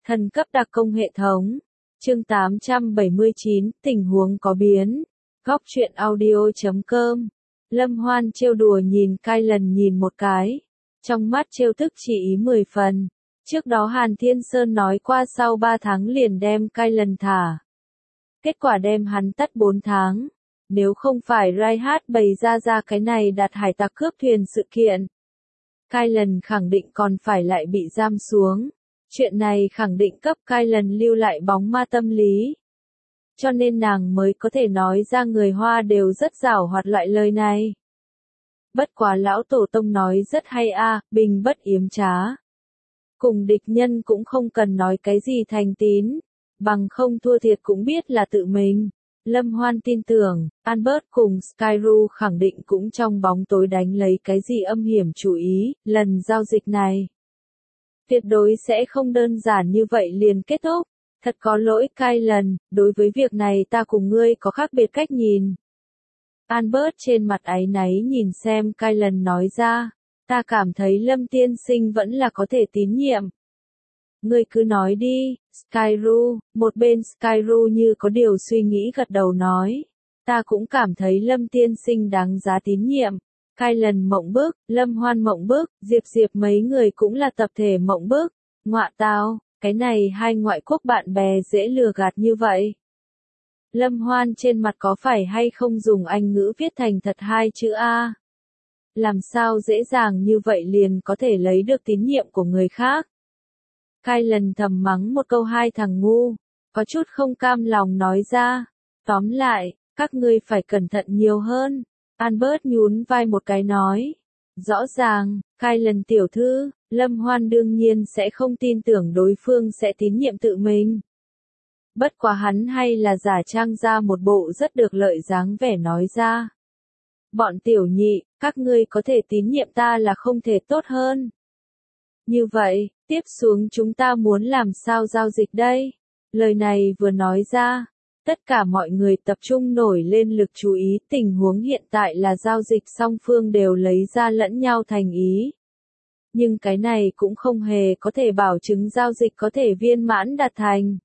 Thần cấp đặc công hệ thống. Chương 879, tình huống có biến. Góc truyện audio.com. Lâm Hoan trêu đùa nhìn Kylan nhìn một cái. Trong mắt trêu tức chỉ ý 10 phần. Trước đó Hàn Thiên Sơn nói qua sau 3 tháng liền đem Kylan thả. Kết quả đem hắn tắt 4 tháng. Nếu không phải Raihat bày ra cái này đặt hải tặc cướp thuyền sự kiện, Kylan khẳng định còn phải lại bị giam xuống. Chuyện này khẳng định cấp Kylan lưu lại bóng ma tâm lý. Cho nên nàng mới có thể nói ra người Hoa đều rất giảo hoạt loại lời này. Bất quá lão tổ tông nói rất hay a, bình bất yếm trá. Cùng địch nhân cũng không cần nói cái gì thành tín, bằng không thua thiệt cũng biết là tự mình. Lâm Hoan tin tưởng, Albert cùng Skyru khẳng định cũng trong bóng tối đánh lấy cái gì âm hiểm chú ý, lần giao dịch này. Tuyệt đối sẽ không đơn giản như vậy liền kết thúc. Thật có lỗi Kylan, đối với việc này ta cùng ngươi có khác biệt cách nhìn. Albert trên mặt áy náy nhìn xem Kylan nói ra, ta cảm thấy Lâm tiên sinh vẫn là có thể tín nhiệm. Ngươi cứ nói đi, Skyru, một bên Skyru như có điều suy nghĩ gật đầu nói. Ta cũng cảm thấy Lâm tiên sinh đáng giá tín nhiệm. Kylan mộng bức, Lâm Hoan mộng bức, Diệp mấy người cũng là tập thể mộng bức. Ngọa tao, cái này hai ngoại quốc bạn bè dễ lừa gạt như vậy. Lâm Hoan trên mặt có phải hay không dùng Anh ngữ viết thành thật hai chữ A? Làm sao dễ dàng như vậy liền có thể lấy được tín nhiệm của người khác? Kylan thầm mắng một câu hai thằng ngu, có chút không cam lòng nói ra. Tóm lại, các ngươi phải cẩn thận nhiều hơn. Albert nhún vai một cái nói. Rõ ràng, Kylan tiểu thư, Lâm Hoan đương nhiên sẽ không tin tưởng đối phương sẽ tín nhiệm tự mình. Bất quá hắn hay là giả trang ra một bộ rất được lợi dáng vẻ nói ra. Bọn tiểu nhị, các ngươi có thể tín nhiệm ta là không thể tốt hơn. Như vậy, tiếp xuống chúng ta muốn làm sao giao dịch đây? Lời này vừa nói ra, tất cả mọi người tập trung nổi lên lực chú ý, tình huống hiện tại là giao dịch song phương đều lấy ra lẫn nhau thành ý. Nhưng cái này cũng không hề có thể bảo chứng giao dịch có thể viên mãn đạt thành.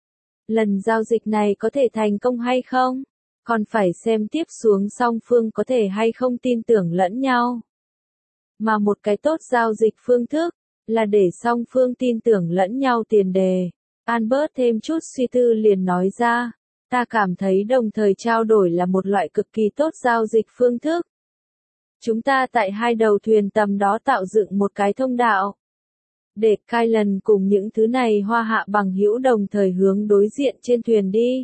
Lần giao dịch này có thể thành công hay không? Còn phải xem tiếp xuống song phương có thể hay không tin tưởng lẫn nhau. Mà một cái tốt giao dịch phương thức, là để song phương tin tưởng lẫn nhau tiền đề. Albert thêm chút suy tư liền nói ra, ta cảm thấy đồng thời trao đổi là một loại cực kỳ tốt giao dịch phương thức. Chúng ta tại hai đầu thuyền tầm đó tạo dựng một cái thông đạo. Để Kylan cùng những thứ này hoa hạ bằng hữu đồng thời hướng đối diện trên thuyền đi.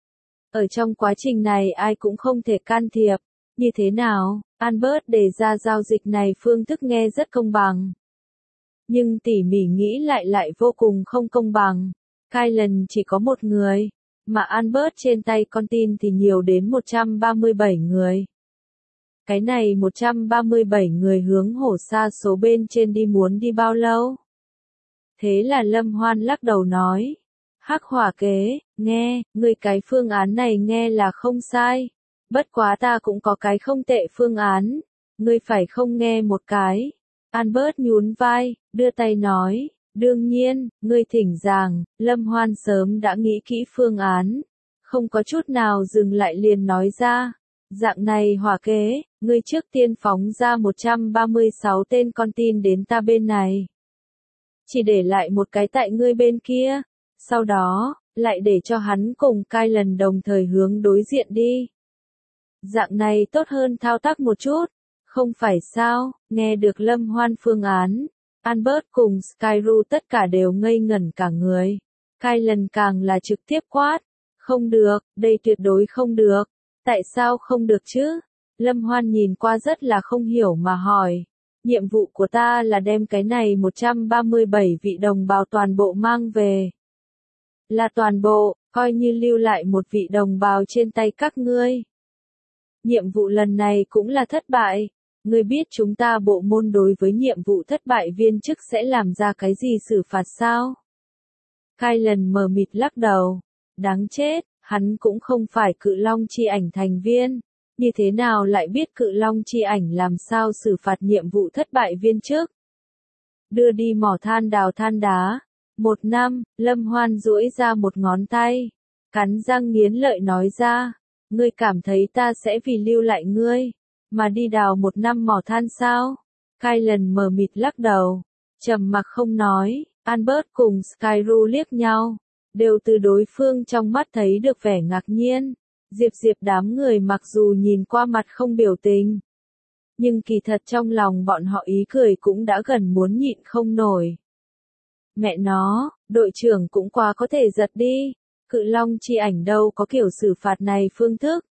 Ở trong quá trình này ai cũng không thể can thiệp. Như thế nào, Albert đề ra giao dịch này phương thức nghe rất công bằng. Nhưng tỉ mỉ nghĩ lại vô cùng không công bằng. Kylan chỉ có một người, mà Albert trên tay con tin thì nhiều đến 137 người. Cái này 137 người hướng hổ xa số bên trên đi muốn đi bao lâu? Thế là Lâm Hoan lắc đầu nói. Hắc hỏa kế, nghe, ngươi cái phương án này nghe là không sai. Bất quá ta cũng có cái không tệ phương án. Ngươi phải không nghe một cái. Albert nhún vai, đưa tay nói. Đương nhiên, ngươi thỉnh giảng, Lâm Hoan sớm đã nghĩ kỹ phương án. Không có chút nào dừng lại liền nói ra. Dạng này hỏa kế, ngươi trước tiên phóng ra 136 tên con tin đến ta bên này. Chỉ để lại một cái tại ngươi bên kia. Sau đó, lại để cho hắn cùng Kylan đồng thời hướng đối diện đi. Dạng này tốt hơn thao tác một chút. Không phải sao, nghe được Lâm Hoan phương án. Albert cùng Skyru tất cả đều ngây ngẩn cả người. Kylan càng là trực tiếp quát. Không được, đây tuyệt đối không được. Tại sao không được chứ? Lâm Hoan nhìn qua rất là không hiểu mà hỏi. Nhiệm vụ của ta là đem cái này 137 vị đồng bào toàn bộ mang về. Là toàn bộ, coi như lưu lại một vị đồng bào trên tay các ngươi. Nhiệm vụ lần này cũng là thất bại. Ngươi biết chúng ta bộ môn đối với nhiệm vụ thất bại viên chức sẽ làm ra cái gì xử phạt sao? Kylan mờ mịt lắc đầu. Đáng chết, hắn cũng không phải Cự Long chi ảnh thành viên. Như thế nào lại biết Cự Long chi ảnh làm sao xử phạt nhiệm vụ thất bại viên chức? Đưa đi mỏ than đào than đá. 1 năm, Lâm Hoan duỗi ra một ngón tay, cắn răng nghiến lợi nói ra, ngươi cảm thấy ta sẽ vì lưu lại ngươi, mà đi đào 1 năm mỏ than sao? Kylan mờ mịt lắc đầu, trầm mặc không nói. Albert cùng Skyru liếc nhau, đều từ đối phương trong mắt thấy được vẻ ngạc nhiên. Diệp Diệp đám người mặc dù nhìn qua mặt không biểu tình, nhưng kỳ thật trong lòng bọn họ ý cười cũng đã gần muốn nhịn không nổi. Mẹ nó, đội trưởng cũng quá có thể giật đi, Cự Long chi ảnh đâu có kiểu xử phạt này phương thức.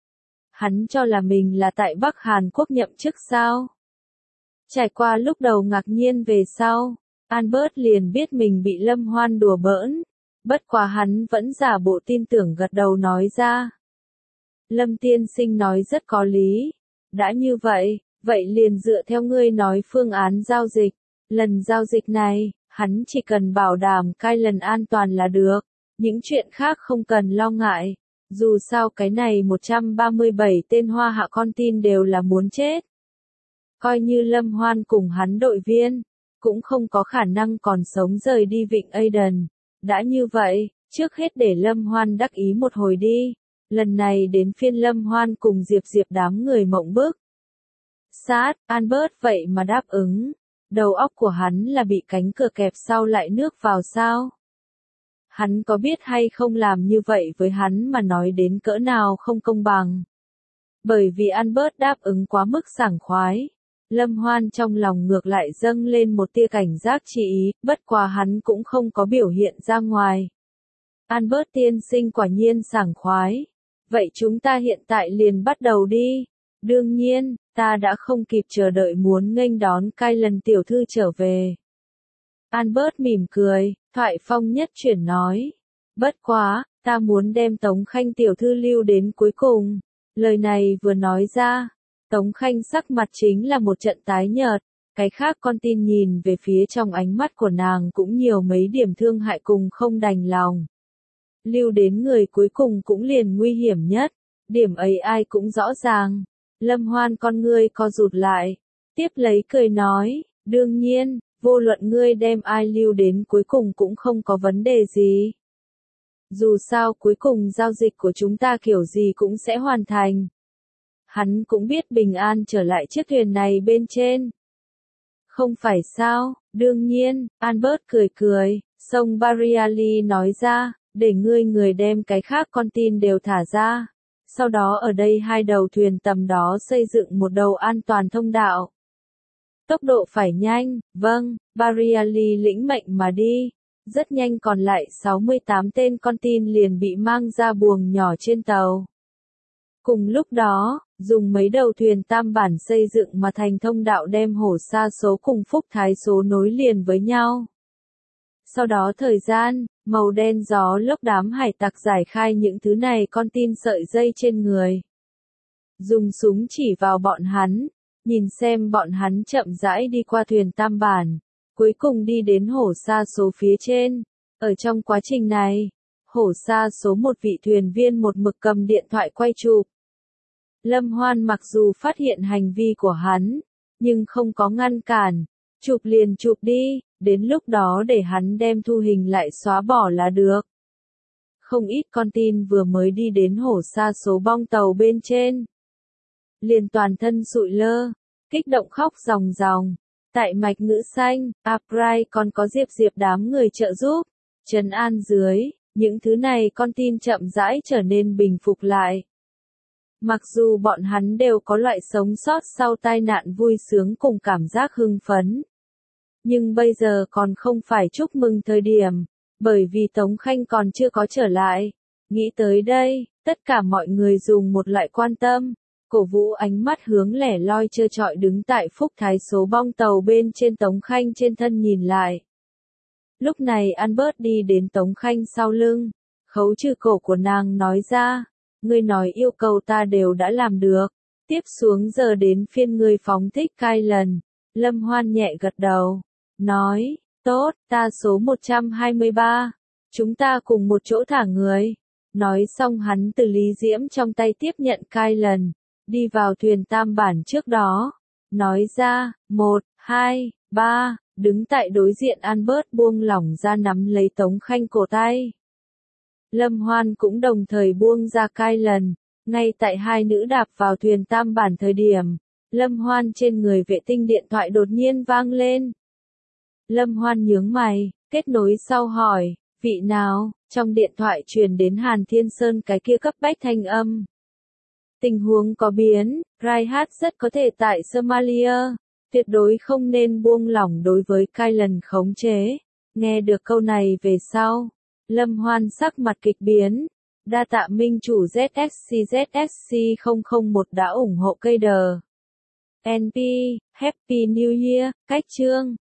Hắn cho là mình là tại Bắc Hàn Quốc nhậm chức sao? Trải qua lúc đầu ngạc nhiên về sau, Albert liền biết mình bị Lâm Hoan đùa bỡn, bất quá hắn vẫn giả bộ tin tưởng gật đầu nói ra. Lâm tiên sinh nói rất có lý, đã như vậy, vậy liền dựa theo ngươi nói phương án giao dịch, lần giao dịch này, hắn chỉ cần bảo đảm Kylan an toàn là được, những chuyện khác không cần lo ngại, dù sao cái này 137 tên hoa hạ con tin đều là muốn chết. Coi như Lâm Hoan cùng hắn đội viên, cũng không có khả năng còn sống rời đi Vịnh Aden. Đã như vậy, trước hết để Lâm Hoan đắc ý một hồi đi. Lần này đến phiên Lâm Hoan cùng Diệp Diệp đám người mộng bức. Sát, Albert vậy mà đáp ứng. Đầu óc của hắn là bị cánh cửa kẹp sau lại nước vào sao? Hắn có biết hay không làm như vậy với hắn mà nói đến cỡ nào không công bằng. Bởi vì Albert đáp ứng quá mức sảng khoái. Lâm Hoan trong lòng ngược lại dâng lên một tia cảnh giác chi ý, bất quá hắn cũng không có biểu hiện ra ngoài. Albert tiên sinh quả nhiên sảng khoái. Vậy chúng ta hiện tại liền bắt đầu đi. Đương nhiên, ta đã không kịp chờ đợi muốn nghênh đón Kylan tiểu thư trở về. Albert mỉm cười, thoại phong nhất chuyển nói. Bất quá, ta muốn đem Tống Khanh tiểu thư lưu đến cuối cùng. Lời này vừa nói ra, Tống Khanh sắc mặt chính là một trận tái nhợt, cái khác con tin nhìn về phía trong ánh mắt của nàng cũng nhiều mấy điểm thương hại cùng không đành lòng. Lưu đến người cuối cùng cũng liền nguy hiểm nhất, điểm ấy ai cũng rõ ràng. Lâm Hoan con ngươi co rụt lại, tiếp lấy cười nói, đương nhiên, vô luận ngươi đem ai lưu đến cuối cùng cũng không có vấn đề gì. Dù sao cuối cùng giao dịch của chúng ta kiểu gì cũng sẽ hoàn thành. Hắn cũng biết bình an trở lại chiếc thuyền này bên trên. Không phải sao, đương nhiên, Albert cười cười, sông Bariali nói ra, để ngươi người đem cái khác con tin đều thả ra. Sau đó ở đây hai đầu thuyền tầm đó xây dựng một đầu an toàn thông đạo. Tốc độ phải nhanh, vâng, Bariali lĩnh mệnh mà đi. Rất nhanh còn lại 68 tên con tin liền bị mang ra buồng nhỏ trên tàu. Cùng lúc đó, dùng mấy đầu thuyền tam bản xây dựng mà thành thông đạo đem hổ sa số cùng phúc thái số nối liền với nhau. Sau đó thời gian, màu đen gió lốc đám hải tặc giải khai những thứ này con tin sợi dây trên người. Dùng súng chỉ vào bọn hắn, nhìn xem bọn hắn chậm rãi đi qua thuyền tam bản, cuối cùng đi đến hổ sa số phía trên. Ở trong quá trình này, hổ sa số một vị thuyền viên một mực cầm điện thoại quay chụp. Lâm Hoan mặc dù phát hiện hành vi của hắn, nhưng không có ngăn cản, chụp liền chụp đi, đến lúc đó để hắn đem thu hình lại xóa bỏ là được. Không ít con tin vừa mới đi đến hổ sa số bong tàu bên trên. Liền toàn thân sụi lơ, kích động khóc ròng ròng. Tại mạch ngữ xanh, Aprai còn có Diệp Diệp đám người trợ giúp, trấn an dưới, những thứ này con tin chậm rãi trở nên bình phục lại. Mặc dù bọn hắn đều có loại sống sót sau tai nạn vui sướng cùng cảm giác hưng phấn. Nhưng bây giờ còn không phải chúc mừng thời điểm, bởi vì Tống Khanh còn chưa có trở lại. Nghĩ tới đây, tất cả mọi người dùng một loại quan tâm, cổ vũ ánh mắt hướng lẻ loi trơ trọi đứng tại phúc thái số bong tàu bên trên Tống Khanh trên thân nhìn lại. Lúc này Albert đi đến Tống Khanh sau lưng, khấu trừ cổ của nàng nói ra, ngươi nói yêu cầu ta đều đã làm được, tiếp xuống giờ đến phiên ngươi phóng thích Kylan. Lâm Hoan nhẹ gật đầu, nói, tốt, ta số 123, chúng ta cùng một chỗ thả người. Nói xong hắn từ Lý Diễm trong tay tiếp nhận Kylan, đi vào thuyền tam bản trước đó, nói ra, 1, 2, 3, Đứng tại đối diện Albert buông lỏng ra nắm lấy Tống Khanh cổ tay. Lâm Hoan cũng đồng thời buông ra Kylan. Ngay tại hai nữ đạp vào thuyền tam bản thời điểm, Lâm Hoan trên người vệ tinh điện thoại đột nhiên vang lên. Lâm Hoan nhướng mày, kết nối sau hỏi, vị nào? Trong điện thoại truyền đến Hàn Thiên Sơn cái kia cấp bách thanh âm. Tình huống có biến, Raihat rất có thể tại Somalia, tuyệt đối không nên buông lỏng đối với Kylan khống chế. Nghe được câu này về sau, Lâm Hoan sắc mặt kịch biến. Đa tạ minh chủ ZSC 001 đã ủng hộ cây đờ. NP, Happy New Year, cách chương.